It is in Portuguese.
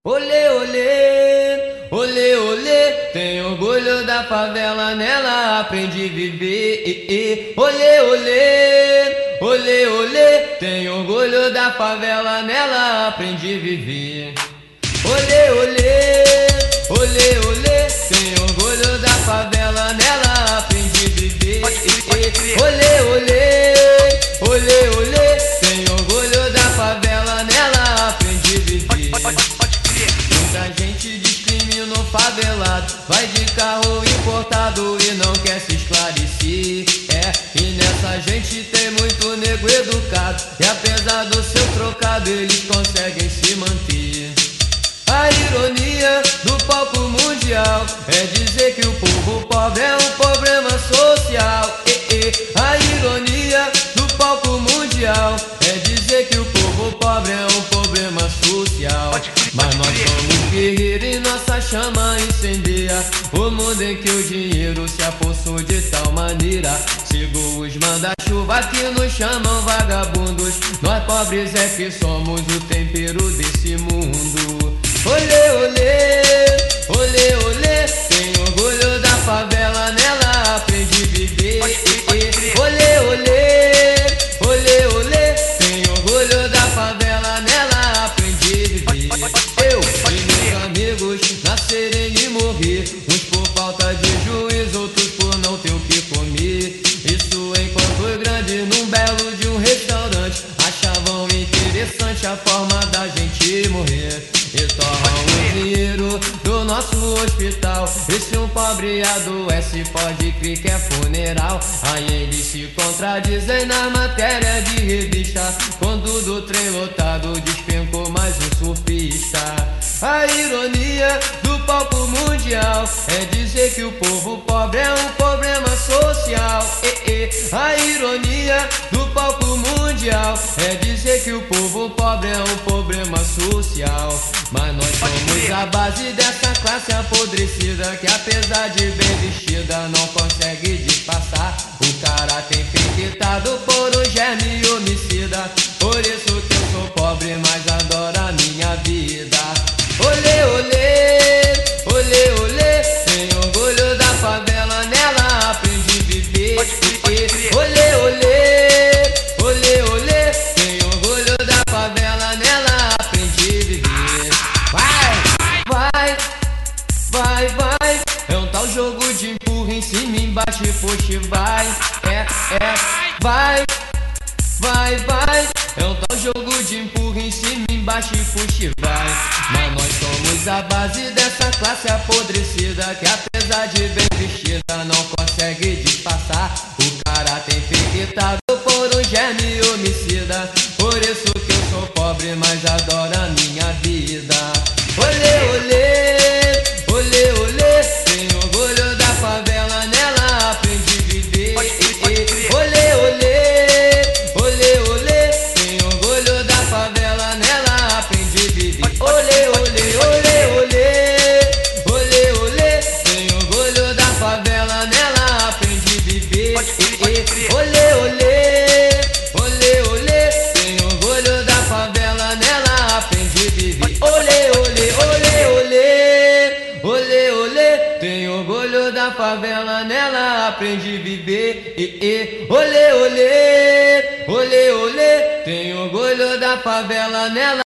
Olê, olê, olê, olê, tem orgulho da favela, nela aprendi a viver. Olê, olê, olê, olê, tem orgulho da favela, nela aprendi a viver. Olê, olê, olê, olê, tem orgulho da favela, nela aprendi a viver. Olê, olê, olê, olê, tem orgulho da favela, nela aprendi a viver. Muita gente discrimina o favelado, vai de carro importado e não quer se esclarecer. E nessa gente tem muito nego educado, e apesar do seu trocado eles conseguem se manter. A ironia do palco mundial é dizer que o povo pobre é um problema social. A ironia do palco mundial é dizer que o povo pobre é um problema social. Mas nós somos guerreiros e nossa chama incendeia o mundo em que o dinheiro se apossou de tal maneira. Sigo os manda-chuva que nos chamam vagabundos, nós pobres é que somos o tempero desse mundo. Olê, olê, olê, olê, tem orgulho da favela, nela aprendi a viver. Olê, olê, olê, olê, tem orgulho da favela, nela aprendi a viver. Eu e meus amigos nascerem e morrer, uns por falta de juízo, outros por não ter o que comer. Isso enquanto os grandes num belo de um restaurante achavam interessante a forma da gente morrer. E torram o dinheiro do nosso hospital, e se um pobre adoece pode crer que é funeral. Aí eles se contradizem na matéria de revista, quando do trem lotado despencou mais um surfista. A ironia do palco mundial é dizer que o povo pobre é um problema social. A ironia do palco mundial é dizer que o povo pobre é um problema social. Mas nós somos a base dessa classe apodrecida, que apesar de bem vestida não consegue disfarçar o caráter infectado por um germe homicida. Por isso que eu sou pobre, mas adoro a minha vida. Olê, olê, olê, olê, tem orgulho da favela, nela aprendi a viver. Olê, olê, olê, olê, tem orgulho da favela, nela aprendi a viver. Vai, vai, vai, é um tal jogo de empurra em cima, embaixo e puxa, vai. Vai, vai, vai, é um tal jogo de empurra em cima, embaixo e puxa, vai. Mas nós somos a base dessa classe apodrecida, que apesar de bem vestida não consegue disfarçar o caráter infectado por um germe homicida. Por isso que eu sou pobre, mas adoro a minha vida. Olê, olê, olê, olê, tem orgulho da favela, nela aprendi a viver. Olê, olê, olê, olê, tem orgulho da favela, nela aprendi a viver. Olê, olê, olê, olê, olê, olê, tem orgulho da favela, nela aprendi a viver. Olê, olê, olê, olê, tem orgulho da favela, nela aprendi a viver. Olê, olê, olê, olê, olê, olê, tem orgulho da favela, nela aprendi a viver. Olê, olê, olê, olê, tem orgulho da favela, nela